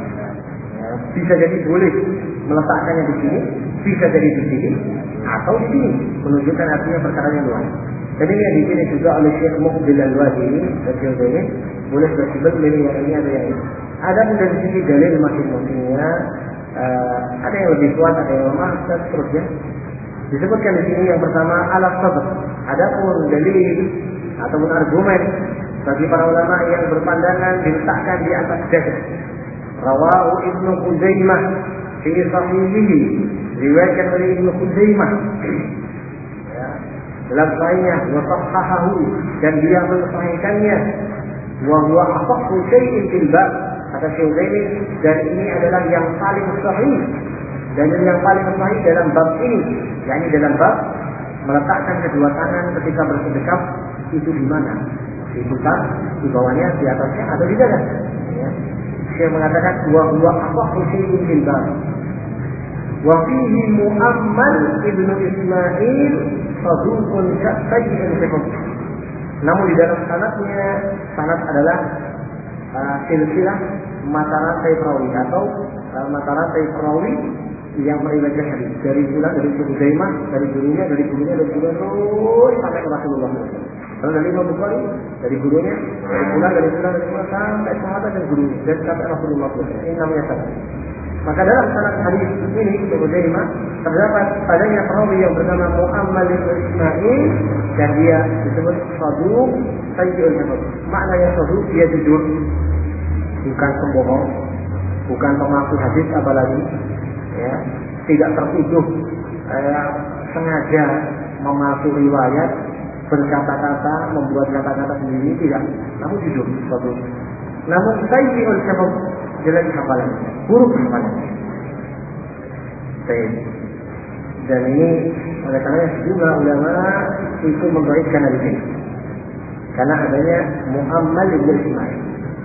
Bisa jadi boleh meletakkannya di sini, bisa jadi di sini, atau di sini, menunjukkan artinya perkara yang luas. Jadi yang di sini juga oleh Syekh Muqbil Al-Wadi, Syekh ini boleh bersebut milih yang ini ada yang ini. Ada pun dari sisi dalil masing-masingnya, uh, ada yang lebih kuat, ada yang lemah, dan seterusnya. Disebutkan di sini yang pertama alat sabr. Adapun dalil ataupun argumen bagi para ulama yang berpandangan diletakkan di atas dada. Rawahu Ibnu Khuzaimah fi sahihihi, riwayatkan oleh Ibnu Khuzaimah ya, dalam sahihnya, wa sahahahu, dan dia mensahihkannya, wa huwa asahhu syai'in fil bab, kata Syekh, dan ini adalah yang paling sahih dan yang paling sahih dalam bab ini, yakni dalam bab meletakkan kedua tangan ketika bersedekap itu di mana? Di pusar, di bawahnya, di atasnya, atau di dada? Ya. Dia mengatakan wa huwa asahhu syai'in fil bab. Wa fihi Muhammad ibnu Ismail saduqun sayyi'un hifdz. Namun di dalam sanadnya, sanad adalah uh, silsilah mata rantai perawi atau uh, mata rantai perawi yang meriwayatkan hadis dari fulan, dari Ibnu Khuzaimah, dari gurunya, dari gurunya, dari gurunya terus sampai ke Rasulullah. Kalau dari Imam Bukhari, dari gurunya, dari fulan, dari fulan, dari fulan sampai sahabat dan gurunya, dan sampai Rasulullah. Ini namanya sanad. Maka dalam sanad hadis ini Ibnu Khuzaimah terdapat padanya perawi yang bernama Muhammad bin Ismail dan dia disebut saduq sayyi'ul hifdz. Maknanya saduq dia jujur, bukan pembohong, bukan pemaksud hadis apalagi. Ya, tidak tertuduh eh, sengaja memalsu riwayat berkata-kata, membuat kata-kata sendiri, tidak. Namun jujur, bagus. Namun sayyi'ul hifz, jelek hafalan, buruk hafalan. Dan ini oleh karena sejumlah ulama itu membaikkan hal ini karena adanya Mu'ammal ibn Ismail.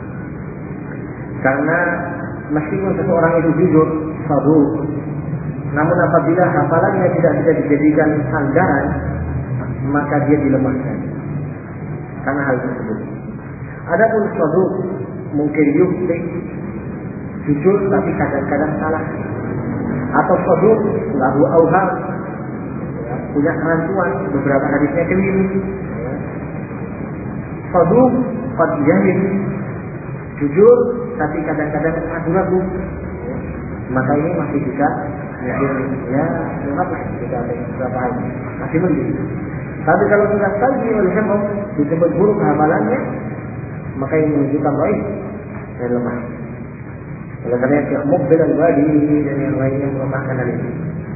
Karena meskipun seseorang itu jujur, saduq, namun apabila hafalannya tidak bisa dijadikan sandaran, maka dia dilemahkan karena hal tersebut. Adapun saduq mungkin yukhti, jujur tapi kadang-kadang salah, atau saduq lahu auham, ya, punya kerancuan, beberapa hadisnya keliru. Ya. Saduq qad yahim, jujur tapi kadang-kadang ragu-ragu. Ya. Maka ini masih bisa mungkin ya mengapa kita ada beberapa hari masih mending. Tapi kalau sudah salji oleh hifz disebut buruk hafalannya, maka ini menunjukkan baik dan lemah. Oleh karena Syekh Muqbil Al-Wadi dan yang lainnya melemahkan hal ini.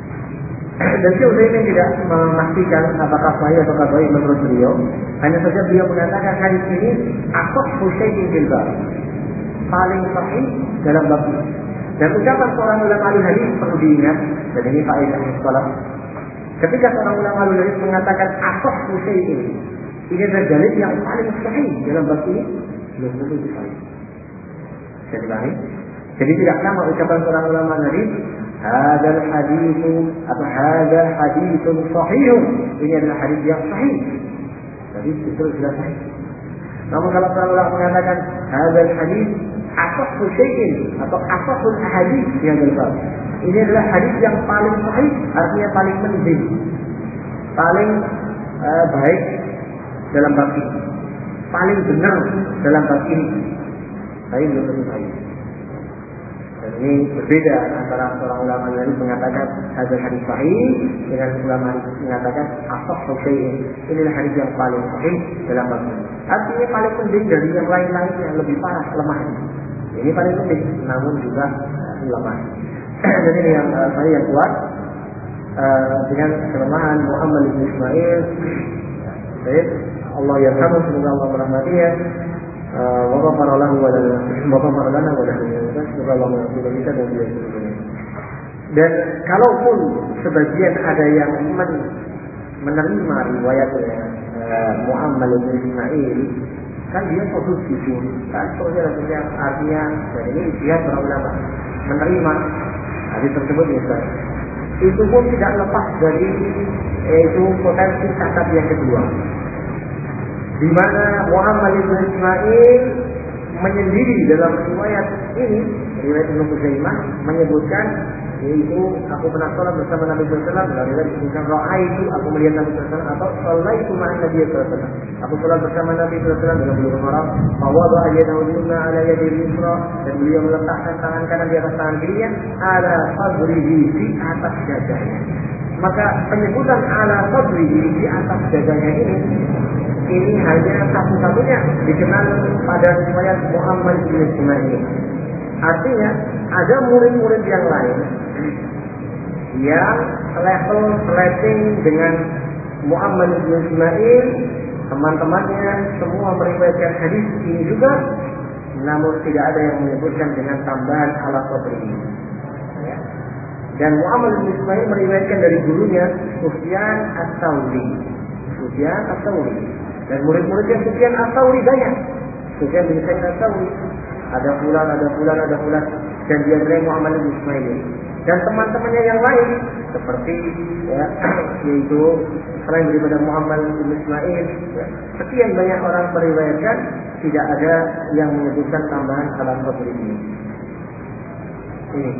Dan Syekh Utsaimin tidak memastikan apakah sahih atau dhaif menurut beliau. Hanya saja beliau mengatakan hadis ini asahhu syai'in fil bab, paling sahih dalam bab ini. Dan ucapan seorang ulama al-hadis perlu diingat, dan ini faedah mustalah. Ketika seorang ulama al-hadis mengatakan asahhu syai'in, ini adalah dalil yang paling sahih dalam bab ini, belum tentu sahih. Jadi baik. Jadi tidak sama ucapan seorang ulama hadis, hadzal haditsu atau hadzal haditsun sahih. Ini adalah hadis yang sahih. Jadi itu sudah sahih. Namun kalau seorang ulama mengatakan hadzal hadits asahhu syai'in atau asahhul ahadits di hadzal bab, ini adalah hadis yang paling sahih, artinya paling penting, paling uh, baik dalam bab ini, paling benar dalam bab ini. Saya belum tentu sahih. Dan ini berbeda antara seorang ulama yang mengatakan hadis hadis sahih dengan ulama mengatakan asahhu syai'in. Inilah hadis yang paling sahih dalam bab ini. Artinya paling penting dari yang lain-lain yang lebih parah lemah. Ini paling penting, namun juga lemah. Dan ini yang uh, saya yang kuat uh, dengan kelemahan Mu'ammal ibn Ismail. Baik, Allah yarhamu, semoga Allah merahmatinya. Wa ghafara lahu wa lana wa lahu. Semoga Allah mengampuni kita dan dia semuanya. Dan kalaupun sebagian ada yang men menerima riwayatnya uh, Mu'ammal bin Ismail, kan dia fokus jujur, kan sebenarnya artinya, dan ini dia para ulama menerima hadis tersebut misalnya, itu pun tidak lepas dari itu potensi catat yang kedua, di mana Mu'ammal bin Ismail menyendiri dalam riwayat ini, riwayat Ibnu Khuzaimah menyebutkan, yaitu aku pernah sholat bersama Nabi sallallahu alaihi wasallam, dalam riwayat disebutkan ra'aitu, aku melihat Nabi sallallahu alaihi wasallam, atau shallaitu ma'an Nabi sallallahu alaihi wasallam, aku sholat bersama Nabi sallallahu alaihi wasallam dalam Bulughul Maram, fawada'a yadahu al-yumna 'ala yadihi al-yusra, dan beliau meletakkan tangan kanan di atas tangan kirinya, 'ala sadrihi, di atas dadanya. Maka penyebutan 'ala sadrihi, di atas dadanya ini ini hanya satu-satunya dikenal pada riwayat Mu'ammal bin Ismail. Artinya ada murid-murid yang lain yang level slating dengan Mu'ammal bin Ismail, teman-temannya semua meriwayatkan hadis ini juga, namun tidak ada yang menyebutkan dengan tambahan ala sadrihi. Ya. Dan Mu'ammal bin Ismail meriwayatkan dari gurunya Sufyan Ats-Tsauri. Sufyan Ats-Tsauri. Dan murid-muridnya Sufyan Ats-Tsauri banyak. Sufyan bin Sa'id Ats-Tsauri. Ada fulan, ada fulan, ada fulan. Dan dia dari Mu'ammal bin Ismail. Dan teman-temannya yang lain seperti ya, yaitu selain daripada Mu'ammal bin Ismail, ya, sekian banyak orang meriwayatkan, tidak ada yang menyebutkan tambahan ala sadri ini. Ini.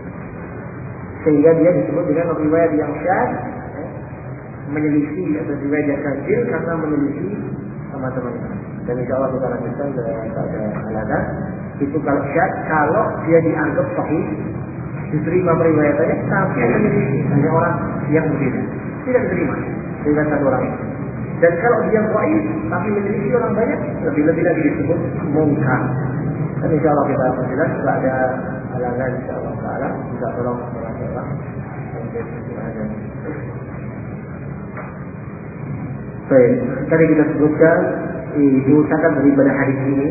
Sehingga dia disebut dengan riwayat yang syadz, ya, menyelisih atau riwayat yang kafir karena menyelisih teman-teman. Dan insya Allah kita lanjutkan pada alasan itu kalau syadz, kalau dia dianggap sahih, diterima periwayatannya, tapi menyelisih hanya orang yang berbeda, tidak diterima dengan satu orang itu. Dan kalau dia dhaif tapi menyelisih orang banyak, lebih-lebih lagi disebut mungkar. Dan insya Allah kita perjelas setelah ada halangan insya Allah Taala, tidak tolong orang-orang. Baik, tadi kita sebutkan diusahakan daripada hadis ini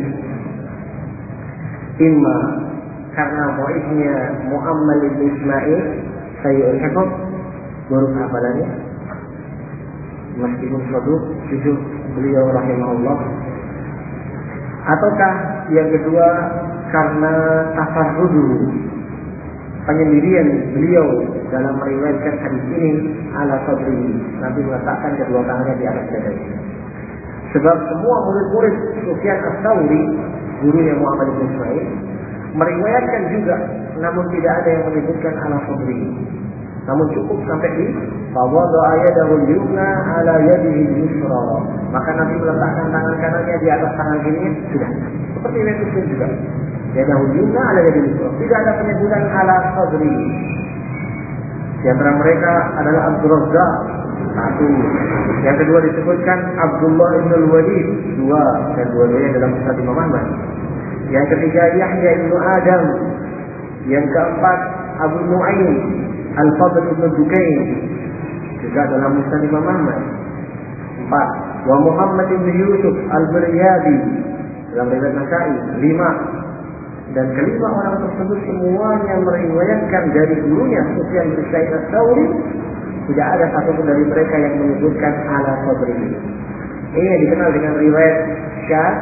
imma karena dhaifnya Mu'ammal bin Ismail sayyul hifz buruk hafalannya meskipun saduq jujur beliau rahimahullah, ataukah yang kedua karena tafarrudu penyendirian beliau dalam meriwayatkan hadis ini ala sadri, nanti meletakkan kedua tangannya di atas dadanya. Sebab semua murid-murid Sufyan Ats-Tsauri, gurunya Muhammad bin Ismail, meriwayatkan juga, namun tidak ada yang menyebutkan ala sadri. Namun cukup sampai di fawada ayadahu yumna ala yadihi yusra. Maka Nabi meletakkan tangan kanannya di atas tangan kirinya, sudah. Seperti yang Muslim juga. Yadahu yumna ala yadihi yusra. Tidak ada penyebutan ala sadri. Di antara mereka adalah Abdul Razzaq, satu. Yang kedua disebutkan Abdullah ibn al-Walid, dua. Dan dua-duanya dalam Musnad Imam Ahmad. Yang ketiga Yahya ibn Adam. Yang keempat Abu Nu'aim Al-Fadl ibn Dukain, juga dalam Musnad Imam Ahmad. Empat. Wa Muhammad ibn Yusuf Al-Biryadi dalam riwayat Nasa'i. Lima. Dan kelima orang tersebut semuanya meriwayatkan dari gurunya Sufyan bin Sa'id Ats-Tsauri. Tidak ada satupun dari mereka yang menyebutkan ala sadri. Ini yang dikenal dengan riwayat syadz,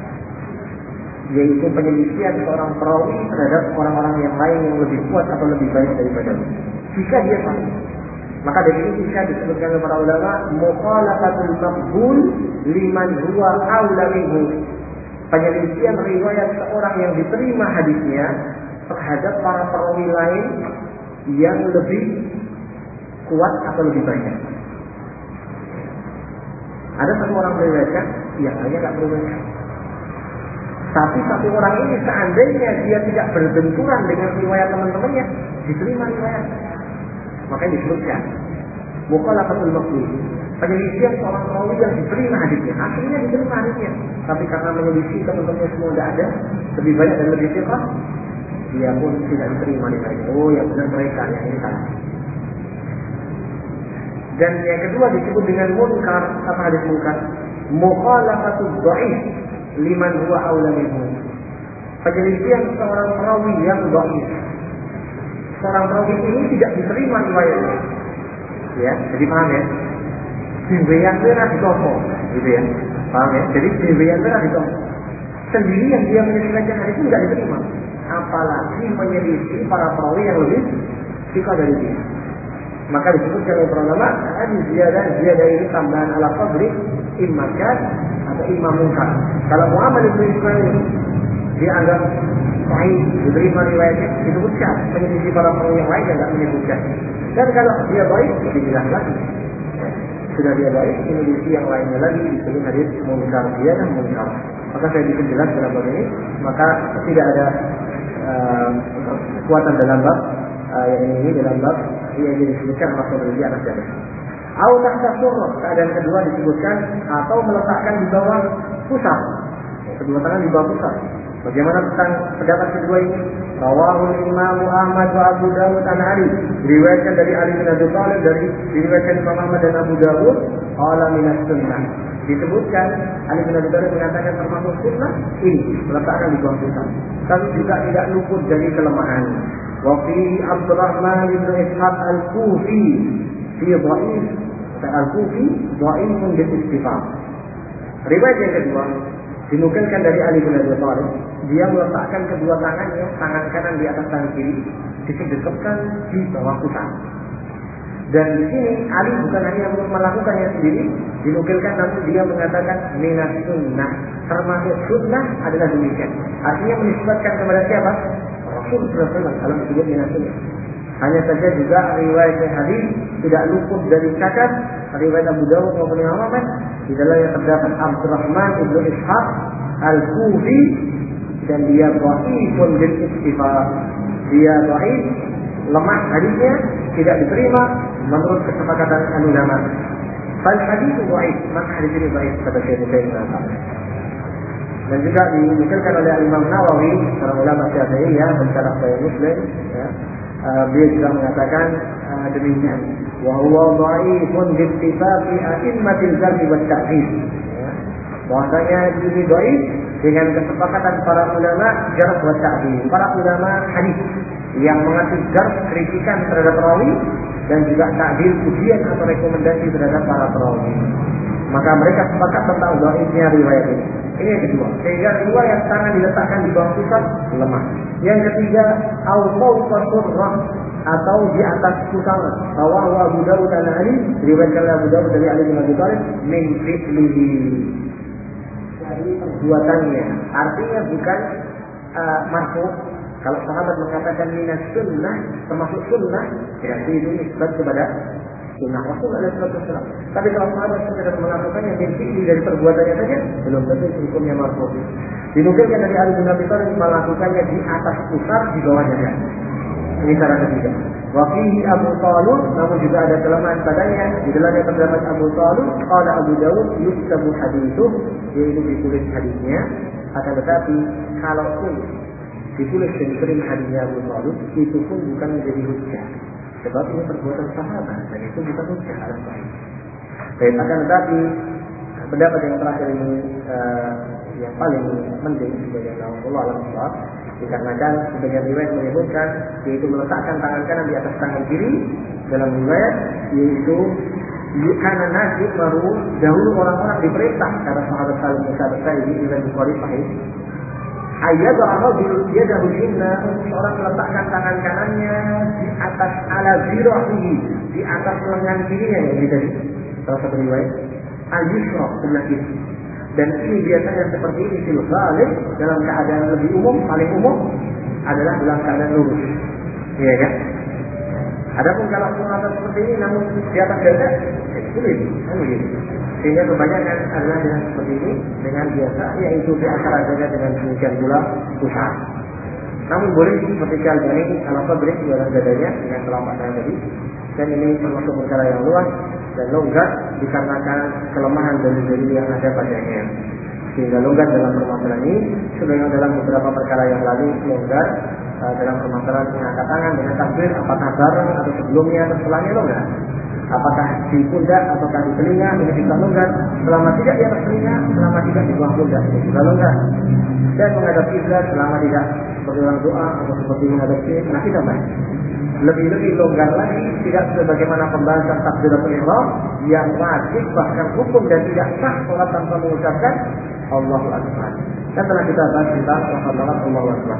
yaitu penyelisihan seorang perawi terhadap orang-orang yang lain yang lebih kuat atau lebih baik daripada jika dia sahih. Maka dari ini bisa disebutkan oleh para ulama mukhalafatul maqbul liman huwa aula minhu, penyelisihan riwayat seorang yang diterima hadisnya terhadap para perawi lain yang lebih kuat atau lebih banyak. Ada satu orang meriwayatkan, yang lainnya tidak meriwayatkan. Tapi satu orang ini seandainya dia tidak berbenturan dengan riwayat teman-temannya, diterima riwayat. Makanya disebutkan mukhalafatul maqbul, penyelisihan seorang perawi yang diterima hadisnya, akhirnya diterima hadisnya. Tapi karena menyelisih teman-temannya semua tidak ada, lebih banyak dan lebih thiqah, dia pun tidak diterima riwayatnya. Oh, yang benar mereka, yang ini salah. Dan yang kedua disebut dengan munkar. Apa hadis munkar? Mukhalafatul dhaif liman huwa aula minhu, penyelisihan seorang perawi yang dhaif. Seorang perawi ini tidak diterima riwayatnya. Ya, jadi paham ya? Dewean merah ditopo, gitu ya. Paham ya? Jadi dewean merah ditopo. Sendiri yang dia menyelesaikan hadis itu tidak diterima. Apalagi menyelisih para perawi yang lebih thiqah dari dia. Maka disebutkan oleh para ulama, hadis ziyadah ziyadah ini tambahan ala qadri imma syadz atau imma munkar. Kalau Muhammad bin Ismail dianggap sahih, diterima riwayatnya, disebutkan menyelisih para perawi yang lain yang tidak menyebutkan. Dan kalau dia baik, lebih jelas lagi. Sudah dia baik, menyelisih yang lainnya lagi disebut hadis munkar, ziyadah munkar. Maka saya bikin jelas dalam bab ini, maka tidak ada uh, kekuatan dalam bab uh, yang ini dalam bab yang disebutkan maksud dari atas jalan. Au tahta surrah, keadaan kedua disebutkan atau meletakkan di bawah pusat. Kedua tangan di bawah pusat. Bagaimana tentang pendapat kedua ini? Rawahul Imam Ahmad wa Abu Dawud an Ali. Diriwayatkan dari Ali bin Abi Thalib, dari diriwayatkan Imam Ahmad dan Abu Dawud, qala minas sunnah. Disebutkan Ali bin Abi Thalib mengatakan termasuk sunnah ini meletakkan di bawah pusat. Tapi juga tidak luput dari kelemahan. Wa fi Abdurrahman bin Ishaq Al-Kufi fi dhaif Al-Kufi dhaifun bil istifam. Riwayat yang kedua dinukilkan dari Ali bin Abi Thalib, dia meletakkan kedua tangannya, tangan kanan di atas tangan kiri, disedekapkan di bawah pusat. Dan di sini Ali bukan hanya melakukannya sendiri, dinukilkan namun dia mengatakan minas sunnah, termasuk sunnah adalah demikian. Artinya menisbatkan kepada siapa? Rasul sallallahu alaihi wasallam kalau disebut minas sunnah. Hanya saja juga riwayat hadis tidak luput dari cacat riwayat Abu Dawud maupun Imam Ahmad. Di dalamnya terdapat Abdurrahman ibnu Ishaq Al-Kufi dan dia dhaifun bil istifam. Dia dhaif, lemah hadisnya, tidak diterima menurut kesepakatan ulama. Fal hadis dhaif, maka hadis ini dhaif kata Syekh Utsaimin. Dan juga dinukilkan oleh Imam Nawawi, seorang ulama Syafi'iyah, pensyarah Sahih Muslim, ya. Uh, beliau juga mengatakan uh, demikian. wa huwa dhaifun bi ittifaqi a'immatil jarh wa ta'dil. Bahwasanya ini dhaif dengan kesepakatan para ulama jarh wa ta'dil, para ulama hadis yang mengatur jarh kritikan terhadap perawi dan juga ta'dil pujian atau rekomendasi terhadap para perawi. Maka mereka sepakat tentang dhaifnya riwayat ini. Ini yang kedua. Sehingga riwayat tangan diletakkan di bawah pusat lemah. Yang ketiga, au fawqa surrah atau di atas pusat. Rawahu Abu Dawud an Ali, riwayatkan Abu Dawud dari Ali bin Abi Thalib min fi'lihi. Dari perbuatannya. Artinya bukan uh, marfu. Kalau sahabat mengatakan minas sunnah, termasuk sunnah, berarti itu nisbat kepada sunnah Rasulullah shallallahu alaihi wasallam. Tapi kalau sahabat sekedar melakukannya dari dari perbuatannya saja, belum tentu hukumnya marfu. Dinukilkan dari Ali bin Abi Thalib melakukannya di atas pusar, di bawah dada. Ini cara ketiga. Wa fihi Abu Talib, namun juga ada kelemahan padanya. Di dalamnya terdapat Abu Talib. Qala Abu Dawud yuktabu hadithuh, yaitu ditulis hadisnya. Akan tetapi kalau pun ditulis dan diterima hadisnya Abu Talib, itu pun bukan menjadi hujjah. Sebab ini perbuatan sahabat dan itu bukan hujjah alas baik. Baik, akan tetapi pendapat yang terakhir ini uh, yang paling penting sebagai Allah alam suat, dikarenakan sebagian riwayat menyebutkan yaitu meletakkan tangan kanan di atas tangan kiri dalam riwayat, yaitu karena nasi baru dahulu orang-orang diperintah karena sahabat saling sahabat saya ini dengan Bukhari Sahih. Ayat Rasul dia dahulunya seorang meletakkan tangan kanannya di atas ala zirahi, di atas lengan kirinya yang tadi. Salah satu riwayat al-yusra sebelah kiri. Dan ini biasanya seperti ini fil ghalib dalam keadaan lebih umum, paling umum adalah dalam keadaan lurus. Iya kan? Adapun kalau pengatas seperti ini namun di atas dada, sulit, kan begitu. Sehingga kebanyakan adalah dengan seperti ini, dengan biasa, yaitu di antara dada dengan demikian pula pusat. Namun boleh seperti kali ini, kalau sabrik di atas dadanya dengan telapak tangan tadi, dan ini termasuk perkara yang luas dan longgar dikarenakan kelemahan dari diri yang ada padanya. Sehingga longgar dalam permasalahan ini, sebenarnya dalam beberapa perkara yang lalu longgar uh, dalam permasalahan mengangkat tangan dengan takbir, apakah bareng atau sebelumnya atau setelahnya longgar. Apakah di pundak ataukah di telinga ini juga longgar. Selama tidak di atas telinga, selama tidak di bawah pundak ini juga longgar. Dan menghadap kiblat selama tidak seperti orang doa atau seperti menghadap kiblat, nah kita baik. Lebih-lebih longgar lagi tidak sebagaimana pembahasan takbiratul ihram yang wajib bahkan hukum dan tidak sah sholat tanpa mengucapkan Allahu Akbar. Dan telah kita bahas tentang lafaz Allahu Akbar.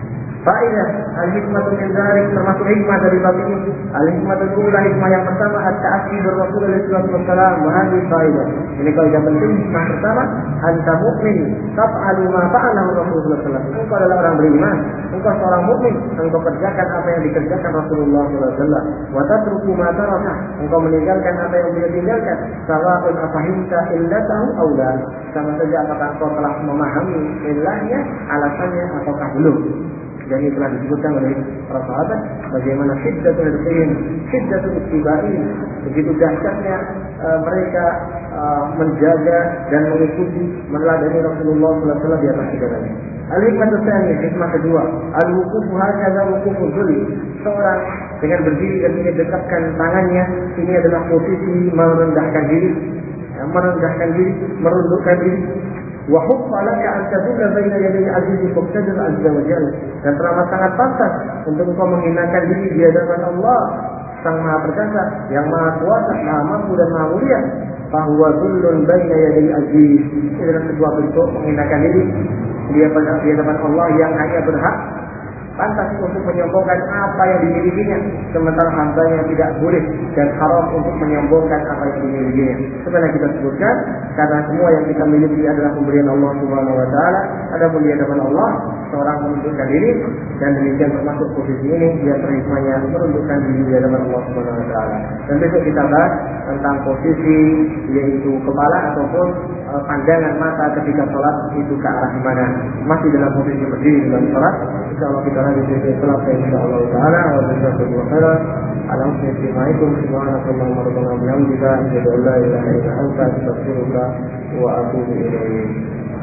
Faedah al-hikmatu min dzalik, termasuk hikmah dari bab ini. Al-hikmatu ula, hikmah yang pertama at-ta'assi bir Rasulullah sallallahu alaihi wasallam. Wa hadhihi faedah. Ini kaidah penting. Hikmah pertama, anta mu'min taf'alu ma fa'alahu Rasulullah sallallahu alaihi wasallam. Engkau adalah orang beriman, engkau seorang mukmin, engkau kerjakan apa yang dikerjakan Rasulullah sallallahu alaihi wasallam. Wa tatruku ma taraka, engkau meninggalkan apa yang beliau tinggalkan. Sawa'un afahimta illatahu aw la, sama saja apakah engkau telah memahami illahnya, alasannya ataukah belum. Dan ini telah disebutkan oleh para sahabat bagaimana syiddatul yaqin, syiddatul ittiba'i, begitu dahsyatnya uh, mereka uh, menjaga dan mengikuti meneladani Rasulullah sallallahu alaihi wasallam di atas segalanya. Al-hikmah tsani, hikmah kedua, al-wuqufu hakadha wuquful dhulli. Seorang dengan berdiri dan mendekatkan tangannya, ini adalah posisi merendahkan diri, ya, merendahkan diri, merundukkan diri. Wa hukma laka an tadula baina yaday aziz muqtadir azza wa jalla, dan teramat sangat pantas untuk engkau menghinakan diri di hadapan Allah Sang Maha Perkasa, yang Maha Kuasa, Maha Mampu dan Maha Mulia. Fahuwa dhullun baina yaday aziz. Ini adalah sebuah bentuk menghinakan diri di hadapan Allah yang hanya berhak pantas untuk menyombongkan apa yang dimilikinya, sementara hambanya tidak boleh dan haram untuk menyombongkan apa yang dimilikinya. Sebenarnya kita sebutkan karena semua yang kita miliki adalah pemberian Allah Subhanahu Wa Taala. Adapun di hadapan Allah seorang menundukkan diri, dan demikian termasuk posisi ini dia terhikmahnya menundukkan diri di hadapan Allah Subhanahu Wa Taala. Dan besok kita bahas tentang posisi yaitu kepala ataupun uh, pandangan mata ketika sholat itu ke arah mana. Masih dalam posisi berdiri dalam sholat. Insyaallah kita lanjut di sholat insyaallah taala. Wa jazakumullahu khairan. Assalamualaikum warahmatullahi wabarakatuh. Wa la ilaha illa anta astaghfiruka wa atubu ilaik.